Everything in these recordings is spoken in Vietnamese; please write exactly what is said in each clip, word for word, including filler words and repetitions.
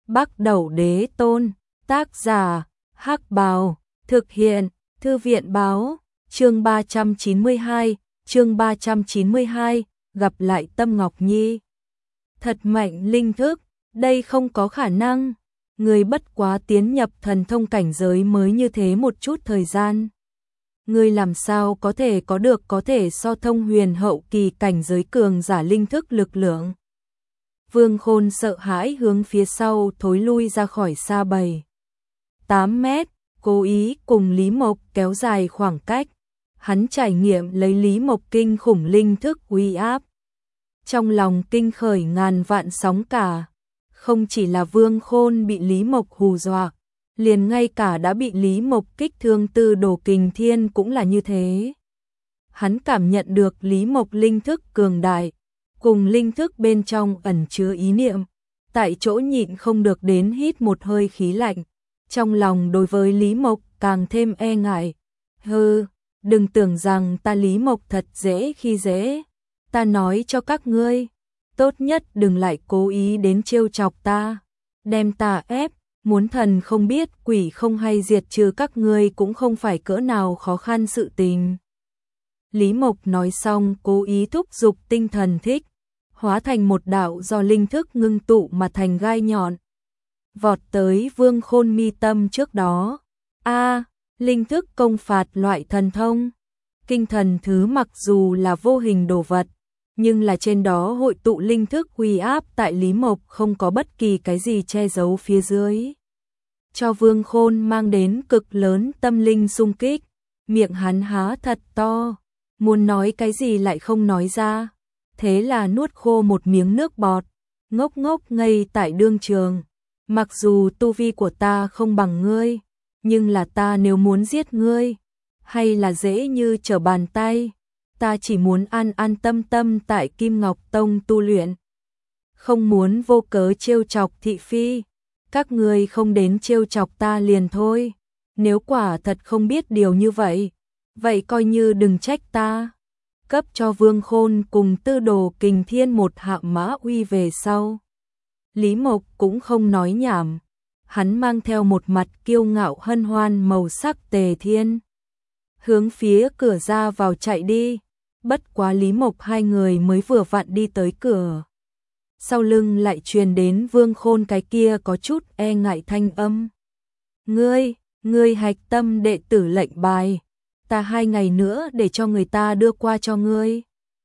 Bắc Đẩu Đế Tôn, tác giả, Hắc Bào, thực hiện, Thư viện báo, chương ba trăm chín mươi hai, chương ba trăm chín mươi hai, gặp lại Tâm Ngọc Nhi. Thật mạnh linh thức, đây không có khả năng, người bất quá tiến nhập thần thông cảnh giới mới như thế một chút thời gian. Người làm sao có thể có được có thể so thông huyền hậu kỳ cảnh giới cường giả linh thức lực lượng. Vương Khôn sợ hãi hướng phía sau thối lui ra khỏi xa bảy tám mét, cố ý cùng Lý Mộc kéo dài khoảng cách. Hắn trải nghiệm lấy Lý Mộc kinh khủng linh thức uy áp. Trong lòng kinh khởi ngàn vạn sóng cả, không chỉ là Vương Khôn bị Lý Mộc hù dọa, liền ngay cả đã bị Lý Mộc kích thương Tư Đồ Kình Thiên cũng là như thế. Hắn cảm nhận được Lý Mộc linh thức cường đại, cùng linh thức bên trong ẩn chứa ý niệm, tại chỗ nhịn không được đến hít một hơi khí lạnh, trong lòng đối với Lý Mộc càng thêm e ngại. Hừ, đừng tưởng rằng ta Lý Mộc thật dễ khi dễ, ta nói cho các ngươi, tốt nhất đừng lại cố ý đến trêu chọc ta, đem ta ép, muốn thần không biết quỷ không hay diệt trừ các ngươi cũng không phải cỡ nào khó khăn sự tình. Lý Mộc nói xong cố ý thúc giục tinh thần thích, hóa thành một đạo do linh thức ngưng tụ mà thành gai nhọn. Vọt tới Vương Khôn mi tâm trước đó. A, linh thức công phạt loại thần thông. Kinh thần thứ mặc dù là vô hình đồ vật, nhưng là trên đó hội tụ linh thức uy áp tại Lý Mộc không có bất kỳ cái gì che giấu phía dưới. Cho Vương Khôn mang đến cực lớn tâm linh xung kích, miệng hắn há thật to, muốn nói cái gì lại không nói ra, thế là nuốt khô một miếng nước bọt, ngốc ngốc ngây tại đương trường. Mặc dù tu vi của ta không bằng ngươi, nhưng là ta nếu muốn giết ngươi, hay là dễ như trở bàn tay, ta chỉ muốn an an tâm tâm tại Kim Ngọc Tông tu luyện. Không muốn vô cớ trêu chọc thị phi, các ngươi không đến trêu chọc ta liền thôi, nếu quả thật không biết điều như vậy, vậy coi như đừng trách ta. Cấp cho Vương Khôn cùng Tư Đồ Kình Thiên một hạ mã uy về sau. Lý Mộc cũng không nói nhảm, hắn mang theo một mặt kiêu ngạo hân hoan màu sắc Tề Thiên, hướng phía cửa ra vào chạy đi. Bất quá Lý Mộc hai người mới vừa vặn đi tới cửa, sau lưng lại truyền đến Vương Khôn cái kia có chút e ngại thanh âm. Ngươi, ngươi hạch tâm đệ tử lệnh bài, ta hai ngày nữa để cho người ta đưa qua cho ngươi.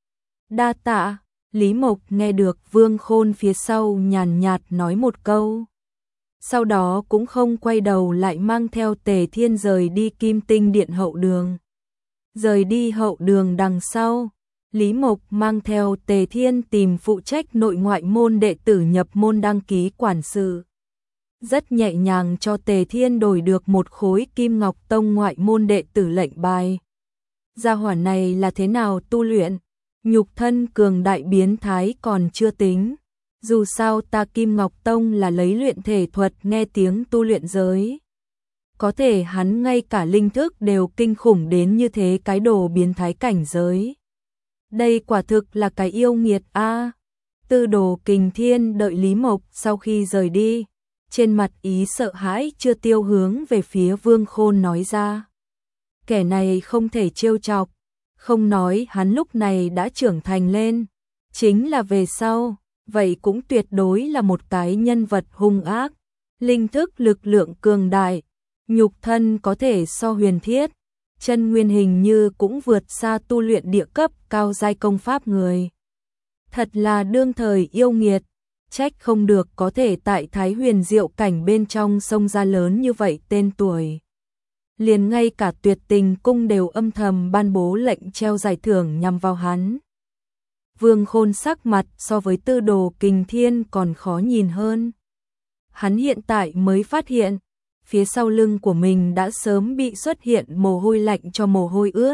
Đa tạ. Lý Mộc nghe được Vương Khôn phía sau nhàn nhạt nói một câu, sau đó cũng không quay đầu lại mang theo Tề Thiên rời đi Kim Tinh Điện hậu đường. Rời đi hậu đường đằng sau, Lý Mộc mang theo Tề Thiên tìm phụ trách nội ngoại môn đệ tử nhập môn đăng ký quản sự. Rất nhẹ nhàng cho Tề Thiên đổi được một khối Kim Ngọc Tông ngoại môn đệ tử lệnh bài. Gia hỏa này là thế nào tu luyện? Nhục thân cường đại biến thái còn chưa tính, dù sao ta Kim Ngọc Tông là lấy luyện thể thuật nghe tiếng tu luyện giới. Có thể hắn ngay cả linh thức đều kinh khủng đến như thế cái đồ biến thái cảnh giới. Đây quả thực là cái yêu nghiệt a. À, Tư Đồ Kình Thiên đợi Lý Mộc sau khi rời đi, trên mặt ý sợ hãi chưa tiêu hướng về phía Vương Khôn nói ra. Kẻ này không thể trêu chọc. Không nói hắn lúc này đã trưởng thành lên, chính là về sau, vậy cũng tuyệt đối là một cái nhân vật hung ác, linh thức lực lượng cường đại, nhục thân có thể so huyền thiết, chân nguyên hình như cũng vượt xa tu luyện địa cấp cao giai công pháp người. Thật là đương thời yêu nghiệt, trách không được có thể tại Thái Huyền Diệu cảnh bên trong sông ra lớn như vậy tên tuổi. Liền ngay cả Tuyệt Tình cung đều âm thầm ban bố lệnh treo giải thưởng nhằm vào hắn. Vương Khôn sắc mặt so với Tư Đồ Kình Thiên còn khó nhìn hơn. Hắn hiện tại mới phát hiện, phía sau lưng của mình đã sớm bị xuất hiện mồ hôi lạnh cho mồ hôi ướt.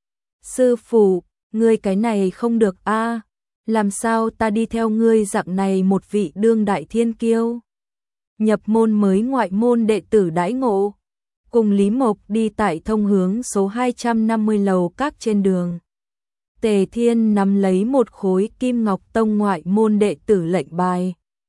Sư phụ, ngươi cái này không được a, làm sao ta đi theo ngươi dạng này một vị đương đại thiên kiêu. Nhập môn mới ngoại môn đệ tử đãi ngộ. Cùng Lý Mộc đi tại thông hướng số hai trăm năm mươi lầu các trên đường. Tề Thiên nắm lấy một khối Kim Ngọc Tông ngoại môn đệ tử lệnh bài.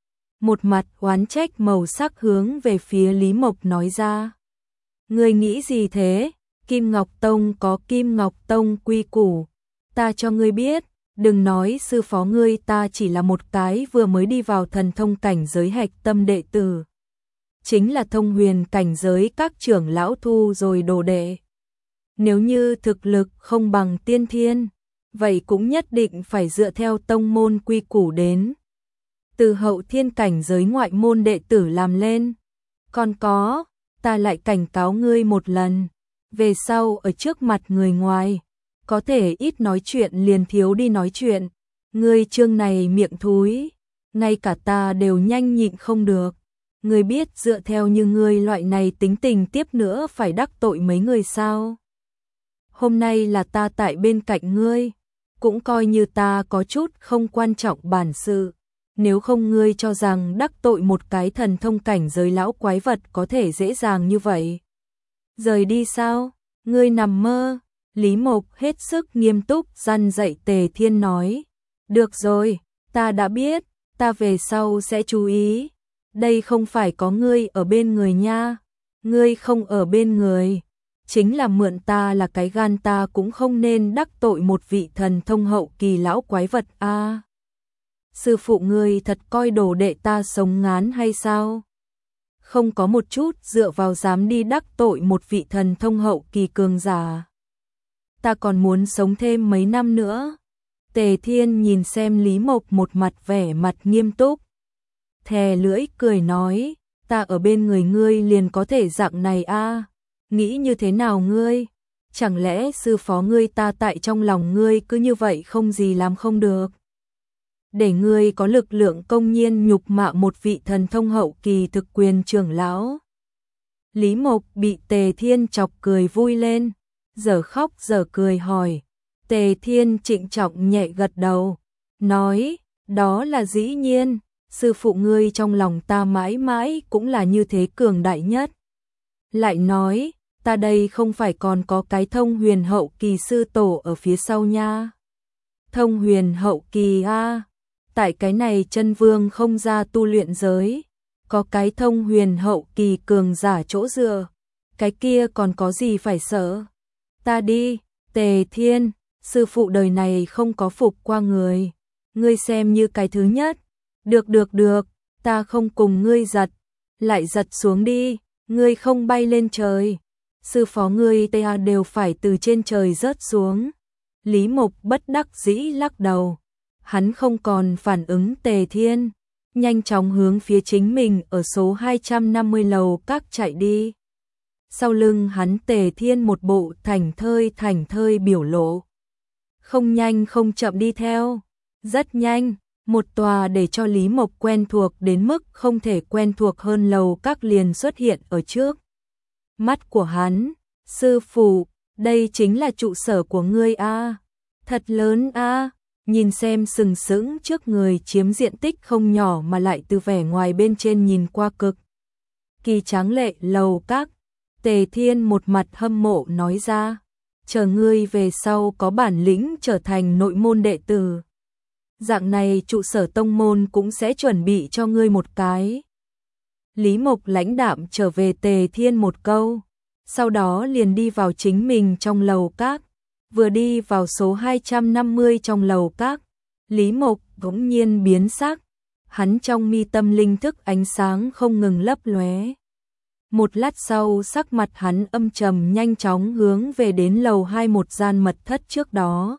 một mặt oán trách màu sắc hướng về phía Lý Mộc nói ra. Ngươi nghĩ gì thế? Kim Ngọc Tông có Kim Ngọc Tông quy củ, ta cho ngươi biết, đừng nói sư phó ngươi, ta chỉ là một cái vừa mới đi vào thần thông cảnh giới hạch tâm đệ tử. Chính là thông huyền cảnh giới các trưởng lão thu rồi đồ đệ. Nếu như thực lực không bằng tiên thiên, vậy cũng nhất định phải dựa theo tông môn quy củ đến. Từ hậu thiên cảnh giới ngoại môn đệ tử làm lên. Còn có, ta lại cảnh cáo ngươi một lần, về sau ở trước mặt người ngoài, có thể ít nói chuyện liền thiếu đi nói chuyện. Ngươi chương này miệng thúi, ngay cả ta đều nhanh nhịn không được. Ngươi biết dựa theo như ngươi loại này tính tình tiếp nữa phải đắc tội mấy người sao? Hôm nay là ta tại bên cạnh ngươi, cũng coi như ta có chút không quan trọng bản sự. Nếu không ngươi cho rằng đắc tội một cái thần thông cảnh giới lão quái vật có thể dễ dàng như vậy. Rời đi sao? Ngươi nằm mơ. Lý Mộc hết sức nghiêm túc răn dạy Tề Thiên nói. Được rồi, ta đã biết, ta về sau sẽ chú ý. Đây không phải có ngươi ở bên người nha. Ngươi không ở bên người, chính là mượn ta là cái gan, ta cũng không nên đắc tội một vị thần thông hậu kỳ lão quái vật a. À, sư phụ ngươi thật coi đồ đệ ta sống ngán hay sao? Không có một chút dựa vào dám đi đắc tội một vị thần thông hậu kỳ cường giả. Ta còn muốn sống thêm mấy năm nữa. Tề Thiên nhìn xem Lý Mộc một mặt vẻ mặt nghiêm túc, thè lưỡi cười nói, ta ở bên người ngươi liền có thể dạng này a? À, nghĩ như thế nào ngươi? Chẳng lẽ sư phó ngươi ta tại trong lòng ngươi cứ như vậy không gì làm không được? Để ngươi có lực lượng công nhiên nhục mạ một vị thần thông hậu kỳ thực quyền trưởng lão. Lý Mộc bị Tề Thiên chọc cười vui lên, giờ khóc giờ cười hỏi. Tề Thiên trịnh trọng nhẹ gật đầu, nói, đó là dĩ nhiên, sư phụ ngươi trong lòng ta mãi mãi cũng là như thế cường đại nhất. Lại nói, ta đây không phải còn có cái thông huyền hậu kỳ sư tổ ở phía sau nha. Thông huyền hậu kỳ a, à, tại cái này chân vương không ra tu luyện giới, có cái thông huyền hậu kỳ cường giả chỗ dựa, cái kia còn có gì phải sợ. Ta đi, Tề Thiên, sư phụ đời này không có phục qua người, ngươi xem như cái thứ nhất. Được được được, ta không cùng ngươi giật, lại giật xuống đi, ngươi không bay lên trời. Sư phó ngươi ta đều phải từ trên trời rớt xuống. Lý Mộc bất đắc dĩ lắc đầu, hắn không còn phản ứng Tề Thiên, nhanh chóng hướng phía chính mình ở số hai trăm năm mươi lầu các chạy đi. Sau lưng hắn Tề Thiên một bộ thảnh thơi thảnh thơi biểu lộ, không nhanh không chậm đi theo. Rất nhanh, một tòa để cho Lý Mộc quen thuộc đến mức không thể quen thuộc hơn lầu các liền xuất hiện ở trước mắt của hắn. Sư phụ, đây chính là trụ sở của ngươi a? À? Thật lớn a. À? Nhìn xem sừng sững trước người chiếm diện tích không nhỏ mà lại từ vẻ ngoài bên trên nhìn qua cực kỳ tráng lệ lầu các. Tề Thiên một mặt hâm mộ nói ra, chờ ngươi về sau có bản lĩnh trở thành nội môn đệ tử, dạng này trụ sở tông môn cũng sẽ chuẩn bị cho ngươi một cái. Lý Mộc lãnh đạm trở về Tề Thiên một câu, sau đó liền đi vào chính mình trong lầu các. Vừa đi vào số hai trăm năm mươi trong lầu các, Lý Mộc bỗng nhiên biến sắc, hắn trong mi tâm linh thức ánh sáng không ngừng lấp lóe. Một lát sau sắc mặt hắn âm trầm, nhanh chóng hướng về đến lầu hai một gian mật thất trước đó.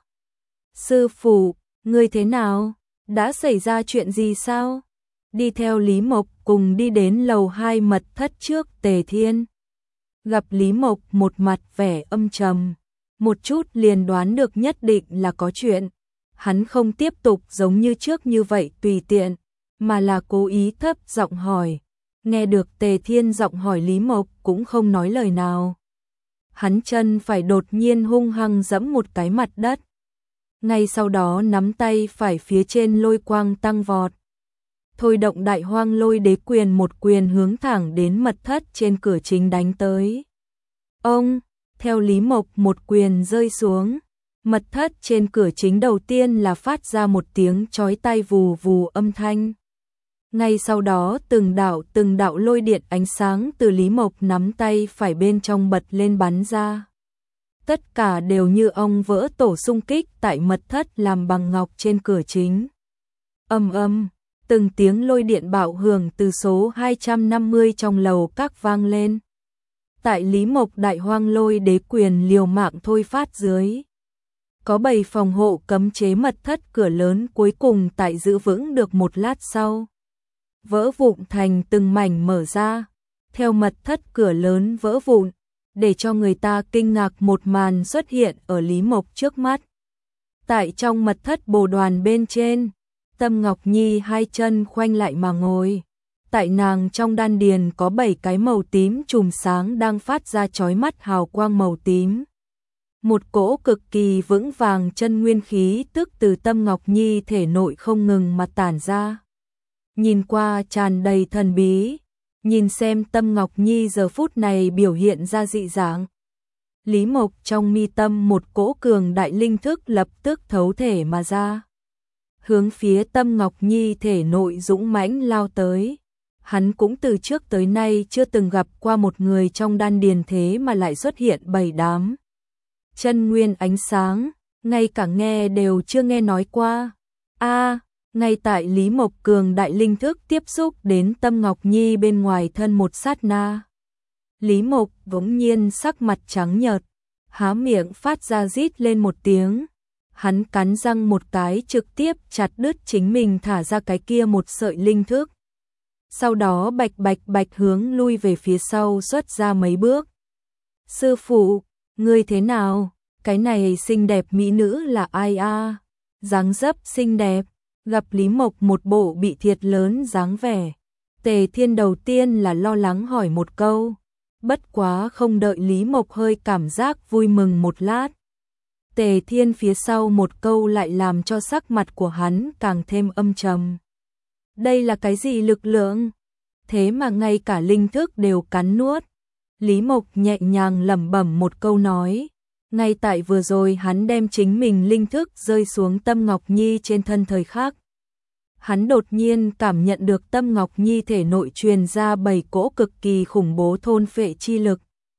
Sư phụ, ngươi thế nào? Đã xảy ra chuyện gì sao? Đi theo Lý Mộc cùng đi đến lầu hai mật thất trước Tề Thiên. Gặp Lý Mộc một mặt vẻ âm trầm, một chút liền đoán được nhất định là có chuyện. Hắn không tiếp tục giống như trước như vậy tùy tiện, mà là cố ý thấp giọng hỏi. Nghe được Tề Thiên giọng hỏi, Lý Mộc cũng không nói lời nào. Hắn chân phải đột nhiên hung hăng giẫm một cái mặt đất. Ngay sau đó nắm tay phải phía trên lôi quang tăng vọt. Thôi động đại hoang lôi đế quyền, một quyền hướng thẳng đến mật thất trên cửa chính đánh tới. Ông, theo Lý Mộc một quyền rơi xuống, mật thất trên cửa chính đầu tiên là phát ra một tiếng chói tai vù vù âm thanh. Ngay sau đó từng đạo từng đạo lôi điện ánh sáng từ Lý Mộc nắm tay phải bên trong bật lên bắn ra. Tất cả đều như ong vỡ tổ xung kích tại mật thất làm bằng ngọc trên cửa chính. Ầm ầm, từng tiếng lôi điện bạo hưởng từ số hai trăm năm mươi trong lầu các vang lên. Tại Lý Mộc đại hoang lôi đế quyền liều mạng thôi phát dưới. Có bảy phòng hộ cấm chế mật thất cửa lớn cuối cùng tại giữ vững được một lát sau. Vỡ vụn thành từng mảnh mở ra, theo mật thất cửa lớn vỡ vụn, để cho người ta kinh ngạc một màn xuất hiện ở Lý Mộc trước mắt. Tại trong mật thất bồ đoàn bên trên, Tâm Ngọc Nhi hai chân khoanh lại mà ngồi. Tại nàng trong đan điền có bảy cái màu tím chùm sáng đang phát ra chói mắt hào quang màu tím. Một cỗ cực kỳ vững vàng chân nguyên khí tức từ Tâm Ngọc Nhi thể nội không ngừng mà tản ra. Nhìn qua tràn đầy thần bí, nhìn xem Tâm Ngọc Nhi giờ phút này biểu hiện ra dị dạng. Lý Mộc trong mi tâm một cỗ cường đại linh thức lập tức thấu thể mà ra. Hướng phía Tâm Ngọc Nhi thể nội dũng mãnh lao tới. Hắn cũng từ trước tới nay chưa từng gặp qua một người trong đan điền thế mà lại xuất hiện bảy đám chân nguyên ánh sáng, ngay cả nghe đều chưa nghe nói qua. A, ngay tại Lý Mộc cường đại linh thức tiếp xúc đến Tâm Ngọc Nhi bên ngoài thân một sát na. Lý Mộc bỗng nhiên sắc mặt trắng nhợt, há miệng phát ra rít lên một tiếng. Hắn cắn răng một cái trực tiếp chặt đứt chính mình thả ra cái kia một sợi linh thức. Sau đó bạch bạch bạch hướng lui về phía sau xuất ra mấy bước. Sư phụ, ngươi thế nào? Cái này xinh đẹp mỹ nữ là ai a? Dáng dấp xinh đẹp, gặp Lý Mộc một bộ bị thiệt lớn dáng vẻ. Tề Thiên đầu tiên là lo lắng hỏi một câu, bất quá không đợi Lý Mộc hơi cảm giác vui mừng một lát. Tề Thiên phía sau một câu lại làm cho sắc mặt của hắn càng thêm âm trầm. Đây là cái gì lực lượng? Thế mà ngay cả linh thức đều cắn nuốt. Lý Mộc nhẹ nhàng lẩm bẩm một câu nói. Ngay tại vừa rồi hắn đem chính mình linh thức rơi xuống Tâm Ngọc Nhi trên thân thời khắc. Hắn đột nhiên cảm nhận được Tâm Ngọc Nhi thể nội truyền ra bảy cỗ cực kỳ khủng bố thôn phệ chi lực.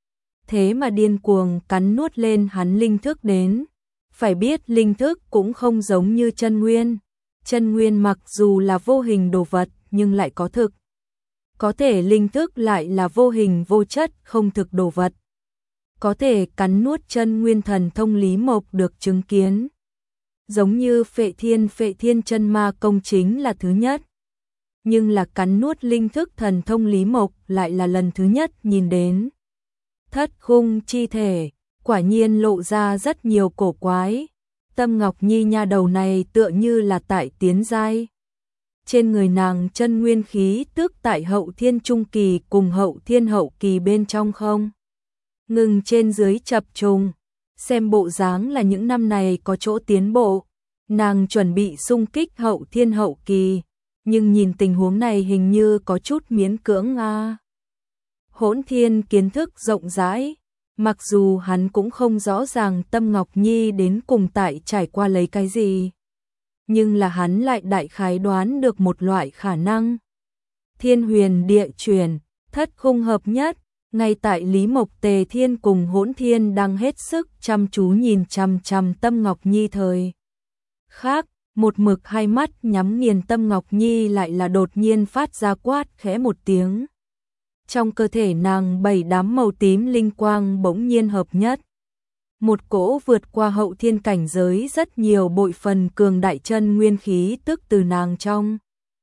Thế mà điên cuồng cắn nuốt lên hắn linh thức đến. Phải biết linh thức cũng không giống như chân nguyên. Chân nguyên mặc dù là vô hình đồ vật nhưng lại có thực. Có thể linh thức lại là vô hình vô chất không thực đồ vật. Có thể cắn nuốt chân nguyên thần thông Lý Mộc được chứng kiến. Giống như Phệ Thiên Phệ Thiên chân ma công chính là thứ nhất. Nhưng là cắn nuốt linh thức thần thông Lý Mộc lại là lần thứ nhất nhìn đến. Thất khung chi thể, quả nhiên lộ ra rất nhiều cổ quái. Tâm Ngọc Nhi nha đầu này tựa như là tại tiến giai. Trên người nàng chân nguyên khí tức tại hậu thiên trung kỳ cùng hậu thiên hậu kỳ bên trong không. Ngừng trên dưới chập trùng, xem bộ dáng là những năm này có chỗ tiến bộ. Nàng chuẩn bị xung kích hậu thiên hậu kỳ, nhưng nhìn tình huống này hình như có chút miễn cưỡng a. À. Hỗn Thiên kiến thức rộng rãi, mặc dù hắn cũng không rõ ràng Tâm Ngọc Nhi đến cùng tại trải qua lấy cái gì. Nhưng là hắn lại đại khái đoán được một loại khả năng. Thiên huyền địa chuyển, thất khung hợp nhất, ngay tại Lý Mộc Tề Thiên cùng Hỗn Thiên đang hết sức chăm chú nhìn chằm chằm Tâm Ngọc Nhi thời. Khác, một mực hai mắt nhắm nghiền Tâm Ngọc Nhi lại là đột nhiên phát ra quát khẽ một tiếng. Trong cơ thể nàng bảy đám màu tím linh quang bỗng nhiên hợp nhất. Một cỗ vượt qua hậu thiên cảnh giới rất nhiều bội phần cường đại chân nguyên khí tức từ nàng trong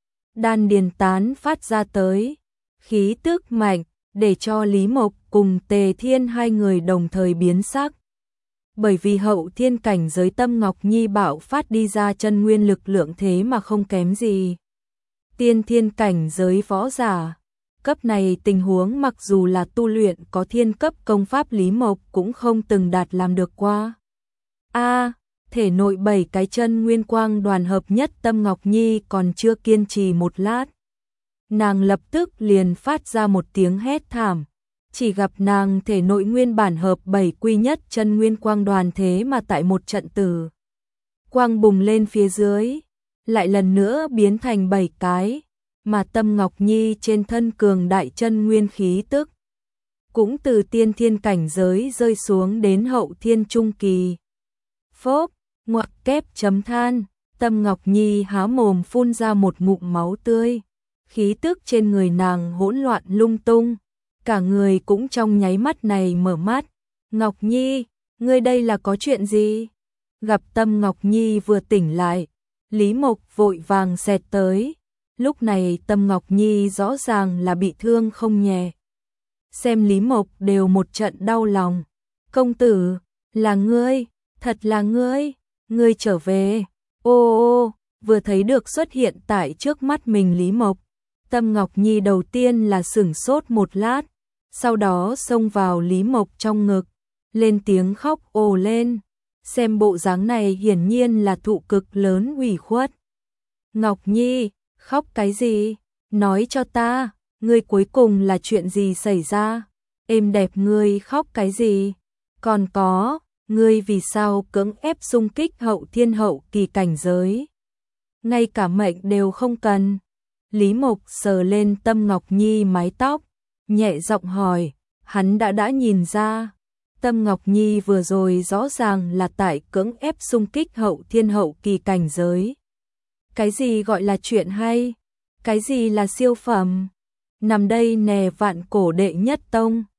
đan điền tán phát ra tới. Khí tức mạnh, để cho Lý Mộc cùng Tề Thiên hai người đồng thời biến sắc. Bởi vì hậu thiên cảnh giới Tâm Ngọc Nhi bạo phát đi ra chân nguyên lực lượng thế mà không kém gì tiên thiên cảnh giới võ giả. Cấp này tình huống mặc dù là tu luyện có thiên cấp công pháp Lý Mộc cũng không từng đạt làm được qua. A, à, thể nội bảy cái chân nguyên quang đoàn hợp nhất Tâm Ngọc Nhi còn chưa kiên trì một lát. Nàng lập tức liền phát ra một tiếng hét thảm. Chỉ gặp nàng thể nội nguyên bản hợp bảy quy nhất chân nguyên quang đoàn thế mà tại một trận tử. Quang bùng lên phía dưới, lại lần nữa biến thành bảy cái. mà Tâm Ngọc Nhi trên thân cường đại chân nguyên khí tức cũng từ tiên thiên cảnh giới rơi xuống đến hậu thiên trung kỳ. Phốp, ngoặc kép chấm than, Tâm Ngọc Nhi há mồm phun ra một ngụm máu tươi, khí tức trên người nàng hỗn loạn lung tung, cả người cũng trong nháy mắt này mở mắt. Ngọc Nhi, ngươi đây là có chuyện gì? Gặp Tâm Ngọc Nhi vừa tỉnh lại, Lý Mộc vội vàng xẹt tới. Lúc này Tâm Ngọc Nhi rõ ràng là bị thương không nhẹ. Xem Lý Mộc đều một trận đau lòng. Công tử, là ngươi, thật là ngươi, ngươi trở về. Ô ô, vừa thấy được xuất hiện tại trước mắt mình Lý Mộc. Tâm Ngọc Nhi đầu tiên là sửng sốt một lát, sau đó xông vào Lý Mộc trong ngực, lên tiếng khóc ồ lên. Xem bộ dáng này hiển nhiên là thụ cực lớn ủy khuất. Ngọc Nhi, khóc cái gì? Nói cho ta, ngươi cuối cùng là chuyện gì xảy ra? Êm đẹp ngươi khóc cái gì? Còn có, ngươi vì sao cưỡng ép xung kích hậu thiên hậu kỳ cảnh giới? Ngay cả mệnh đều không cần. Lý Mộc sờ lên Tâm Ngọc Nhi mái tóc, nhẹ giọng hỏi, hắn đã đã nhìn ra. Tâm Ngọc Nhi vừa rồi rõ ràng là tại cưỡng ép xung kích hậu thiên hậu kỳ cảnh giới. Cái gì gọi là chuyện hay? Cái gì là siêu phẩm? Nằm đây nè vạn cổ đệ nhất tông.